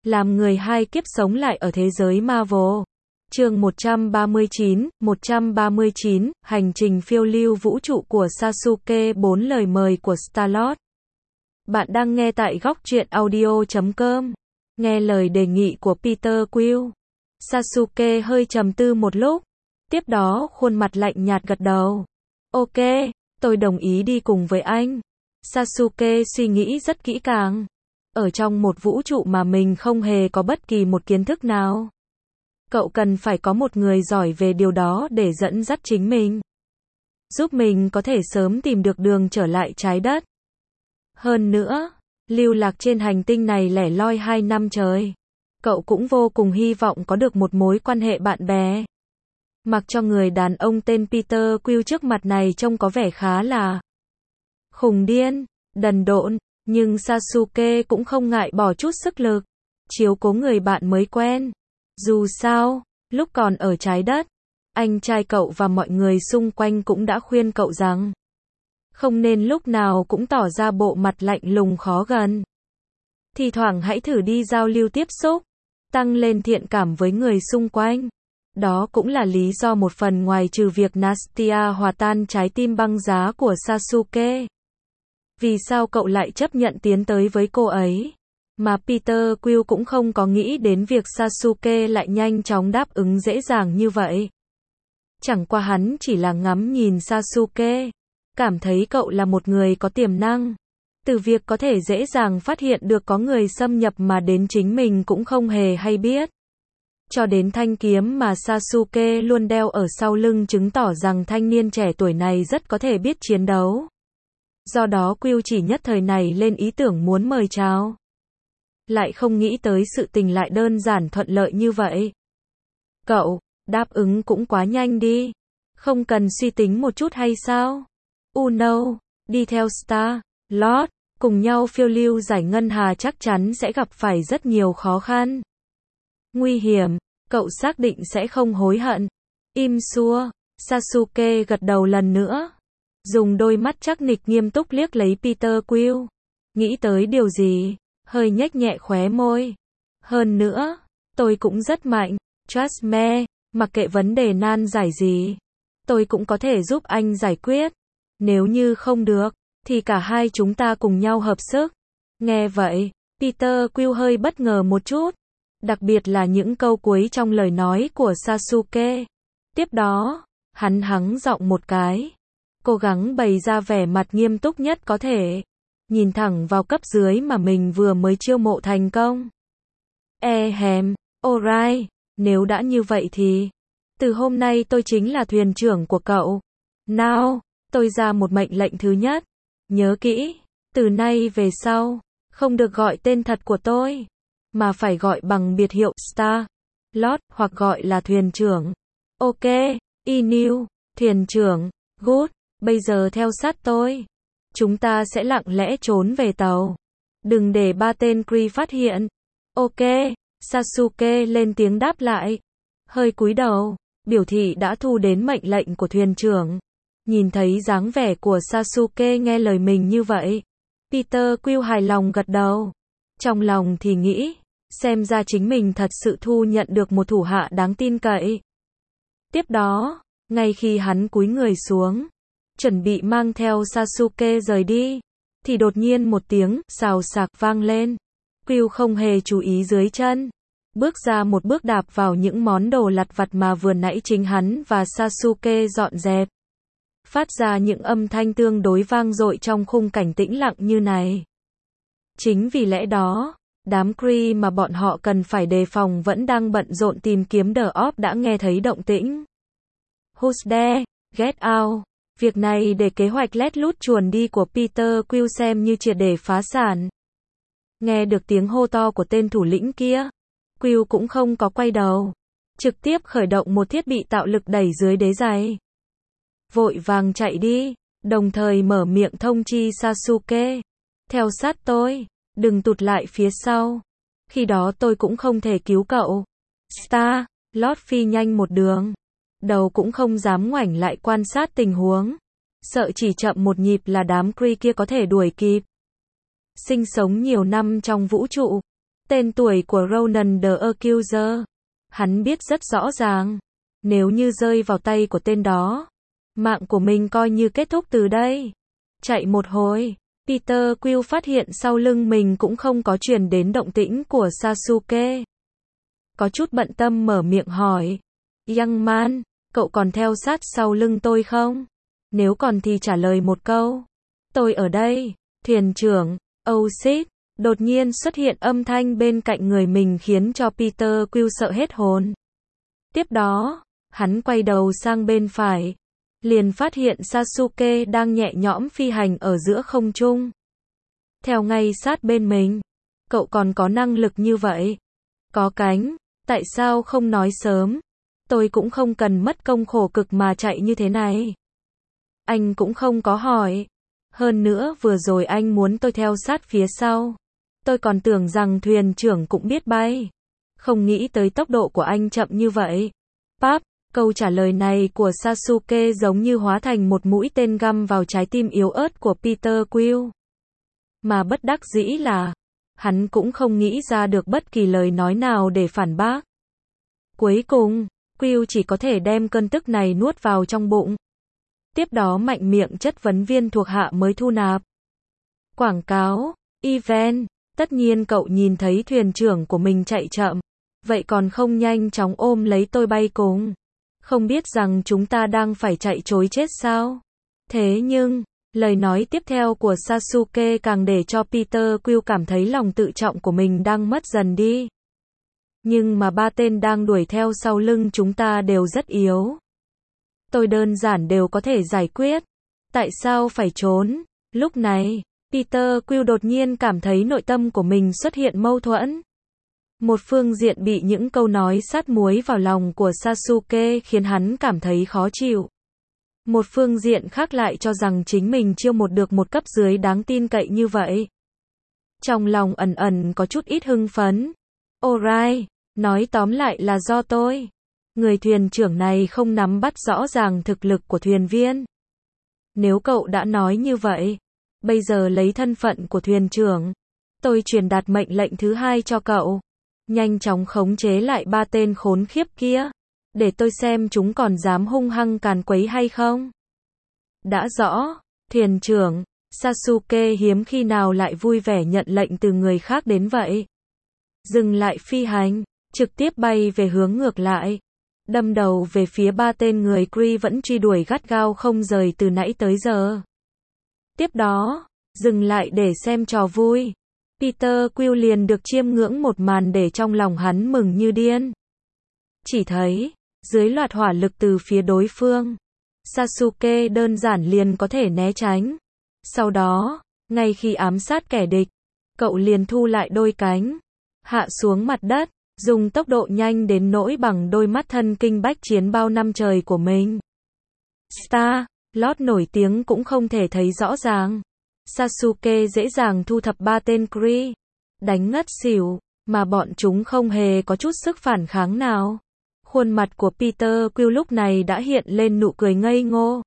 làm người hai kiếp sống lại ở thế giới Marvel. Chương 139, hành trình phiêu lưu vũ trụ của Sasuke, 4 lời mời của Star-Lord. Bạn đang nghe tại góc truyện audio.com. Nghe lời đề nghị của Peter Quill. Sasuke hơi trầm tư một lúc. Tiếp đó khuôn mặt lạnh nhạt gật đầu. Ok, tôi đồng ý đi cùng với anh. Sasuke suy nghĩ rất kỹ càng. Ở trong một vũ trụ mà mình không hề có bất kỳ một kiến thức nào. Cậu cần phải có một người giỏi về điều đó để dẫn dắt chính mình. Giúp mình có thể sớm tìm được đường trở lại trái đất. Hơn nữa, lưu lạc trên hành tinh này lẻ loi 2 năm trời. Cậu cũng vô cùng hy vọng có được một mối quan hệ bạn bè. Mặc cho người đàn ông tên Peter Quill trước mặt này trông có vẻ khá là khùng điên, đần độn, nhưng Sasuke cũng không ngại bỏ chút sức lực, chiếu cố người bạn mới quen. Dù sao, lúc còn ở trái đất, anh trai cậu và mọi người xung quanh cũng đã khuyên cậu rằng không nên lúc nào cũng tỏ ra bộ mặt lạnh lùng khó gần. Thì thoảng hãy thử đi giao lưu tiếp xúc, tăng lên thiện cảm với người xung quanh. Đó cũng là lý do một phần ngoài trừ việc Nastia hòa tan trái tim băng giá của Sasuke. Vì sao cậu lại chấp nhận tiến tới với cô ấy? Mà Peter Quill cũng không có nghĩ đến việc Sasuke lại nhanh chóng đáp ứng dễ dàng như vậy. Chẳng qua hắn chỉ là ngắm nhìn Sasuke, cảm thấy cậu là một người có tiềm năng. Từ việc có thể dễ dàng phát hiện được có người xâm nhập mà đến chính mình cũng không hề hay biết. Cho đến thanh kiếm mà Sasuke luôn đeo ở sau lưng chứng tỏ rằng thanh niên trẻ tuổi này rất có thể biết chiến đấu. Do đó Quill chỉ nhất thời này lên ý tưởng muốn mời chào. Lại không nghĩ tới sự tình lại đơn giản thuận lợi như vậy. Cậu, đáp ứng cũng quá nhanh đi. Không cần suy tính một chút hay sao? No, đi theo Star-Lord, cùng nhau phiêu lưu giải ngân hà chắc chắn sẽ gặp phải rất nhiều khó khăn. Nguy hiểm, cậu xác định sẽ không hối hận. Im xua, Sasuke gật đầu lần nữa. Dùng đôi mắt chắc nịch nghiêm túc liếc lấy Peter Quill. Nghĩ tới điều gì, hơi nhếch nhẹ khóe môi. Hơn nữa, tôi cũng rất mạnh, trust me, mặc kệ vấn đề nan giải gì. Tôi cũng có thể giúp anh giải quyết. Nếu như không được, thì cả hai chúng ta cùng nhau hợp sức. Nghe vậy, Peter Quill hơi bất ngờ một chút. Đặc biệt là những câu cuối trong lời nói của Sasuke. Tiếp đó, hắn hắng giọng một cái. Cố gắng bày ra vẻ mặt nghiêm túc nhất có thể. Nhìn thẳng vào cấp dưới mà mình vừa mới chiêu mộ thành công. Alright, nếu đã như vậy thì từ hôm nay tôi chính là thuyền trưởng của cậu. Nào, tôi ra một mệnh lệnh thứ nhất. Nhớ kỹ, từ nay về sau, không được gọi tên thật của tôi, mà phải gọi bằng biệt hiệu Star-Lord hoặc gọi là thuyền trưởng. Ok, Inu, thuyền trưởng, good, bây giờ theo sát tôi. Chúng ta sẽ lặng lẽ trốn về tàu. Đừng để ba tên Kree phát hiện. Ok, Sasuke lên tiếng đáp lại. Hơi cúi đầu, biểu thị đã thu đến mệnh lệnh của thuyền trưởng. Nhìn thấy dáng vẻ của Sasuke nghe lời mình như vậy, Peter Quill hài lòng gật đầu. Trong lòng thì nghĩ, xem ra chính mình thật sự thu nhận được một thủ hạ đáng tin cậy. Tiếp đó, ngay khi hắn cúi người xuống, chuẩn bị mang theo Sasuke rời đi, thì đột nhiên một tiếng xào xạc vang lên. Quill không hề chú ý dưới chân, bước ra một bước đạp vào những món đồ lặt vặt mà vừa nãy chính hắn và Sasuke dọn dẹp. Phát ra những âm thanh tương đối vang dội trong khung cảnh tĩnh lặng như này. Chính vì lẽ đó, đám Kree mà bọn họ cần phải đề phòng vẫn đang bận rộn tìm kiếm The Orb đã nghe thấy động tĩnh. Who's there? Get out! Việc này để kế hoạch lét lút chuồn đi của Peter Quill xem như triệt để phá sản. Nghe được tiếng hô to của tên thủ lĩnh kia, Quill cũng không có quay đầu, trực tiếp khởi động một thiết bị tạo lực đẩy dưới đế giày. Vội vàng chạy đi, đồng thời mở miệng thông chi Sasuke. Theo sát tôi, đừng tụt lại phía sau. Khi đó tôi cũng không thể cứu cậu. Star-Lord phi nhanh một đường. Đầu cũng không dám ngoảnh lại quan sát tình huống. Sợ chỉ chậm một nhịp là đám Kree kia có thể đuổi kịp. Sinh sống nhiều năm trong vũ trụ, Tên tuổi của Ronan the Accuser. Hắn biết rất rõ ràng. Nếu như rơi vào tay của tên đó, mạng của mình coi như kết thúc từ đây. Chạy một hồi, Peter Quill phát hiện sau lưng mình cũng không có truyền đến động tĩnh của Sasuke. Có chút bận tâm mở miệng hỏi. Young man, cậu còn theo sát sau lưng tôi không? Nếu còn thì trả lời một câu. Tôi ở đây. Thuyền trưởng, oh shit. Đột nhiên xuất hiện âm thanh bên cạnh người mình khiến cho Peter Quill sợ hết hồn. Tiếp đó, hắn quay đầu sang bên phải. Liền phát hiện Sasuke đang nhẹ nhõm phi hành ở giữa không trung. Theo ngay sát bên mình. Cậu còn có năng lực như vậy. Có cánh, tại sao không nói sớm? Tôi cũng không cần mất công khổ cực mà chạy như thế này. Anh cũng không có hỏi. Hơn nữa vừa rồi anh muốn tôi theo sát phía sau. Tôi còn tưởng rằng thuyền trưởng cũng biết bay. Không nghĩ tới tốc độ của anh chậm như vậy. Pap, câu trả lời này của Sasuke giống như hóa thành một mũi tên găm vào trái tim yếu ớt của Peter Quill. Mà bất đắc dĩ là, hắn cũng không nghĩ ra được bất kỳ lời nói nào để phản bác. Cuối cùng, Quill chỉ có thể đem cơn tức này nuốt vào trong bụng. Tiếp đó mạnh miệng chất vấn viên thuộc hạ mới thu nạp. Quảng cáo, event, tất nhiên cậu nhìn thấy thuyền trưởng của mình chạy chậm. Vậy còn không nhanh chóng ôm lấy tôi bay cùng. Không biết rằng chúng ta đang phải chạy trối chết sao? Thế nhưng, lời nói tiếp theo của Sasuke càng để cho Peter Quill cảm thấy lòng tự trọng của mình đang mất dần đi. Nhưng mà ba tên đang đuổi theo sau lưng chúng ta đều rất yếu. Tôi đơn giản đều có thể giải quyết. Tại sao phải trốn? Lúc này, Peter Quill đột nhiên cảm thấy nội tâm của mình xuất hiện mâu thuẫn. Một phương diện bị những câu nói sát muối vào lòng của Sasuke khiến hắn cảm thấy khó chịu. Một phương diện khác lại cho rằng chính mình chiêu được một cấp dưới đáng tin cậy như vậy. Trong lòng ẩn ẩn có chút ít hưng phấn. Alright, nói tóm lại là do tôi. Người thuyền trưởng này không nắm bắt rõ ràng thực lực của thuyền viên. Nếu cậu đã nói như vậy, bây giờ lấy thân phận của thuyền trưởng, tôi truyền đạt mệnh lệnh thứ hai cho cậu. Nhanh chóng khống chế lại ba tên khốn khiếp kia. Để tôi xem chúng còn dám hung hăng càn quấy hay không. Đã rõ, thuyền trưởng. Sasuke hiếm khi nào lại vui vẻ nhận lệnh từ người khác đến vậy. Dừng lại phi hành, trực tiếp bay về hướng ngược lại. Đâm đầu về phía ba tên người Kree vẫn truy đuổi gắt gao không rời từ nãy tới giờ. Tiếp đó, dừng lại để xem trò vui. Peter Quill liền được chiêm ngưỡng một màn để trong lòng hắn mừng như điên. Chỉ thấy, dưới loạt hỏa lực từ phía đối phương, Sasuke đơn giản liền có thể né tránh. Sau đó, ngay khi ám sát kẻ địch, cậu liền thu lại đôi cánh, hạ xuống mặt đất, dùng tốc độ nhanh đến nỗi bằng đôi mắt thân kinh bách chiến bao năm trời của mình. Star Lord nổi tiếng cũng không thể thấy rõ ràng. Sasuke dễ dàng thu thập ba tên Kree, đánh ngất xỉu, mà bọn chúng không hề có chút sức phản kháng nào. Khuôn mặt của Peter Quill lúc này đã hiện lên nụ cười ngây ngô,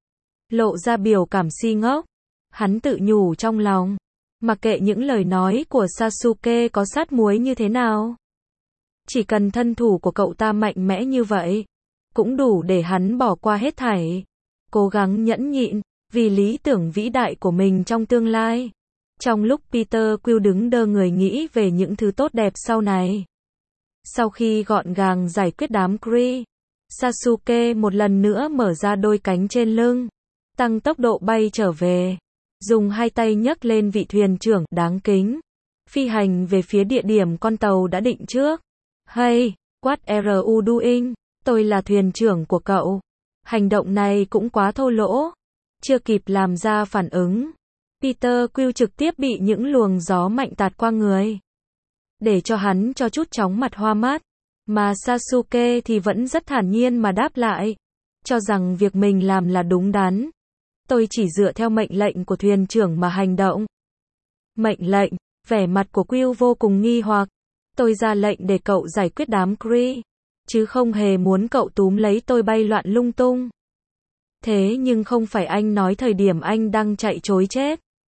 lộ ra biểu cảm si ngốc. Hắn tự nhủ trong lòng, mặc kệ những lời nói của Sasuke có sát muối như thế nào, chỉ cần thân thủ của cậu ta mạnh mẽ như vậy, cũng đủ để hắn bỏ qua hết thảy, cố gắng nhẫn nhịn, vì lý tưởng vĩ đại của mình trong tương lai. Trong lúc Peter Quill đứng đơ người nghĩ về những thứ tốt đẹp sau này. Sau khi gọn gàng giải quyết đám Kree, Sasuke một lần nữa mở ra đôi cánh trên lưng, tăng tốc độ bay trở về, dùng hai tay nhấc lên vị thuyền trưởng đáng kính, phi hành về phía địa điểm con tàu đã định trước. Hey, what are you doing? Tôi là thuyền trưởng của cậu. Hành động này cũng quá thô lỗ. Chưa kịp làm ra phản ứng, Peter Quill trực tiếp bị những luồng gió mạnh tạt qua người, để cho hắn cho chút chóng mặt hoa mắt. Mà Sasuke thì vẫn rất thản nhiên mà đáp lại, cho rằng việc mình làm là đúng đắn. Tôi chỉ dựa theo mệnh lệnh của thuyền trưởng mà hành động. Mệnh lệnh? Vẻ mặt của Quill vô cùng nghi hoặc. Tôi ra lệnh để cậu giải quyết đám Kree, chứ không hề muốn cậu túm lấy tôi bay loạn lung tung. Thế nhưng không phải anh nói thời điểm anh đang chạy trối chết.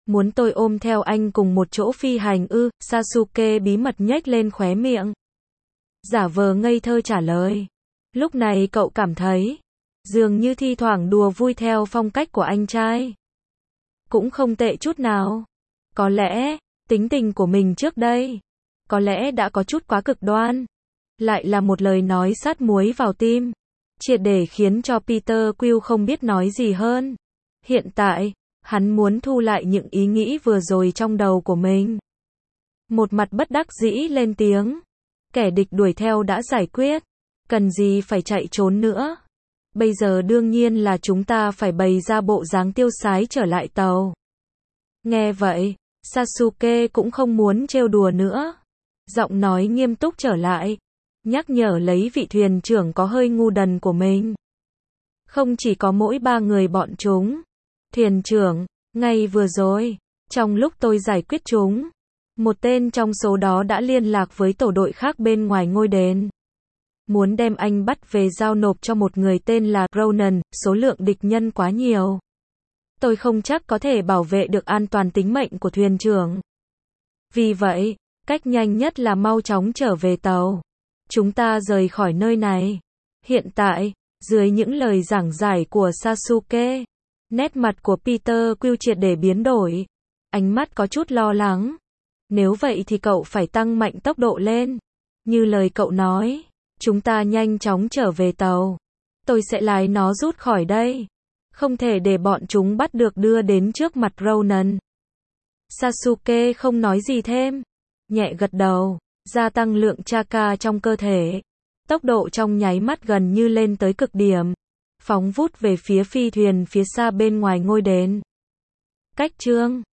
Muốn tôi ôm theo anh cùng một chỗ phi hành ư? Sasuke bí mật nhếch lên khóe miệng. Giả vờ ngây thơ trả lời. Lúc này cậu cảm thấy, dường như thi thoảng đùa vui theo phong cách của anh trai. Cũng không tệ chút nào. Có lẽ, tính tình của mình trước đây, có lẽ đã có chút quá cực đoan. Lại là một lời nói sát muối vào tim, triệt để khiến cho Peter Quill không biết nói gì hơn. Hiện tại, hắn muốn thu lại những ý nghĩ vừa rồi trong đầu của mình. Một mặt bất đắc dĩ lên tiếng. Kẻ địch đuổi theo đã giải quyết, cần gì phải chạy trốn nữa. Bây giờ đương nhiên là chúng ta phải bày ra bộ dáng tiêu sái trở lại tàu. Nghe vậy, Sasuke cũng không muốn trêu đùa nữa. Giọng nói nghiêm túc trở lại, nhắc nhở lấy vị thuyền trưởng có hơi ngu đần của mình. Không chỉ có mỗi 3 người bọn chúng. Thuyền trưởng, ngay vừa rồi, trong lúc tôi giải quyết chúng, một tên trong số đó đã liên lạc với tổ đội khác bên ngoài ngôi đền. Muốn đem anh bắt về giao nộp cho một người tên là Ronan, số lượng địch nhân quá nhiều. Tôi không chắc có thể bảo vệ được an toàn tính mệnh của thuyền trưởng. Vì vậy, cách nhanh nhất là mau chóng trở về tàu. Chúng ta rời khỏi nơi này. Hiện tại, dưới những lời giảng giải của Sasuke, nét mặt của Peter Quill triệt để biến đổi. Ánh mắt có chút lo lắng. Nếu vậy thì cậu phải tăng mạnh tốc độ lên. Như lời cậu nói, chúng ta nhanh chóng trở về tàu. Tôi sẽ lái nó rút khỏi đây. Không thể để bọn chúng bắt được đưa đến trước mặt Ronan. Sasuke không nói gì thêm. Nhẹ gật đầu, gia tăng lượng chakra trong cơ thể. Tốc độ trong nháy mắt gần như lên tới cực điểm. Phóng vút về phía phi thuyền phía xa bên ngoài ngôi đền. Cách chương